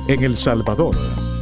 en El Salvador.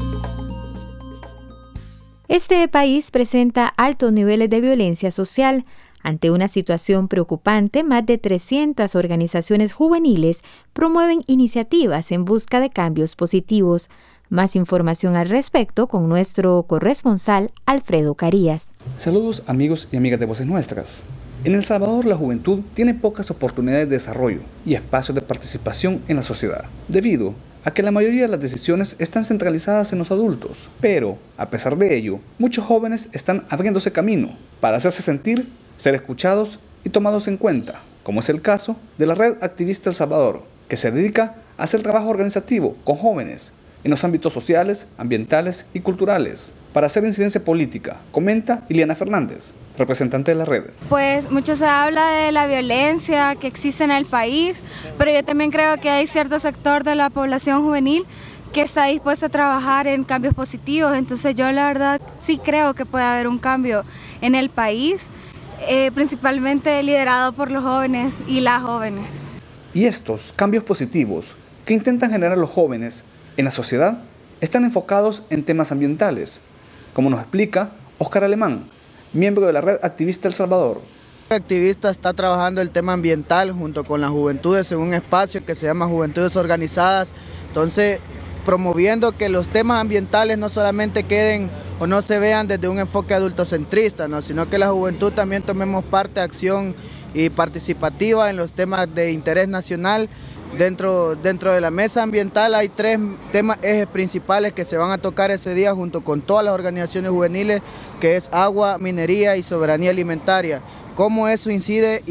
Este país presenta altos niveles de violencia social. Ante una situación preocupante, más de 300 organizaciones juveniles promueven iniciativas en busca de cambios positivos. Más información al respecto con nuestro corresponsal Alfredo Carías. Saludos amigos y amigas de Voces Nuestras. En El Salvador la juventud tiene pocas oportunidades de desarrollo y espacios de participación en la sociedad, debido a que la mayoría de las decisiones están centralizadas en los adultos. Pero, a pesar de ello, muchos jóvenes están abriéndose camino para hacerse sentir, ser escuchados y tomados en cuenta, como es el caso de la Red Activista El Salvador, que se dedica a hacer trabajo organizativo con jóvenes en los ámbitos sociales, ambientales y culturales, para hacer incidencia política, comenta Iliana Fernández, representante de la red. Pues mucho se habla de la violencia que existe en el país, pero yo también creo que hay cierto sector de la población juvenil que está dispuesta a trabajar en cambios positivos, entonces yo la verdad sí creo que puede haber un cambio en el país, principalmente liderado por los jóvenes y las jóvenes. Y estos cambios positivos que intentan generar los jóvenes en la sociedad están enfocados en temas ambientales, como nos explica Óscar Alemán, miembro de la Red Activista El Salvador. El activista está trabajando el tema ambiental junto con las juventudes en un espacio que se llama Juventudes Organizadas, entonces promoviendo que los temas ambientales no solamente queden o no se vean desde un enfoque adultocentrista, ¿no? Sino que la juventud también tomemos parte de acción y participativa en los temas de interés nacional. Dentro de la mesa ambiental hay 3 temas ejes principales que se van a tocar ese día junto con todas las organizaciones juveniles, que es agua, minería y soberanía alimentaria. Cómo eso incide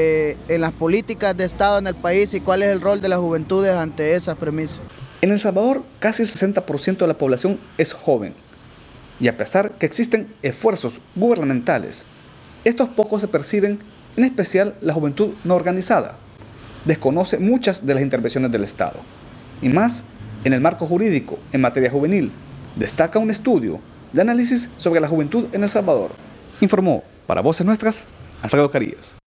en las políticas de Estado en el país y cuál es el rol de las juventudes ante esas premisas. En El Salvador, casi el 60% de la población es joven. Y a pesar que existen esfuerzos gubernamentales, estos pocos se perciben, en especial la juventud no organizada. Desconoce muchas de las intervenciones del Estado, y más en el marco jurídico en materia juvenil. Destaca un estudio de análisis sobre la juventud en El Salvador. Informó para Voces Nuestras, Alfredo Carías.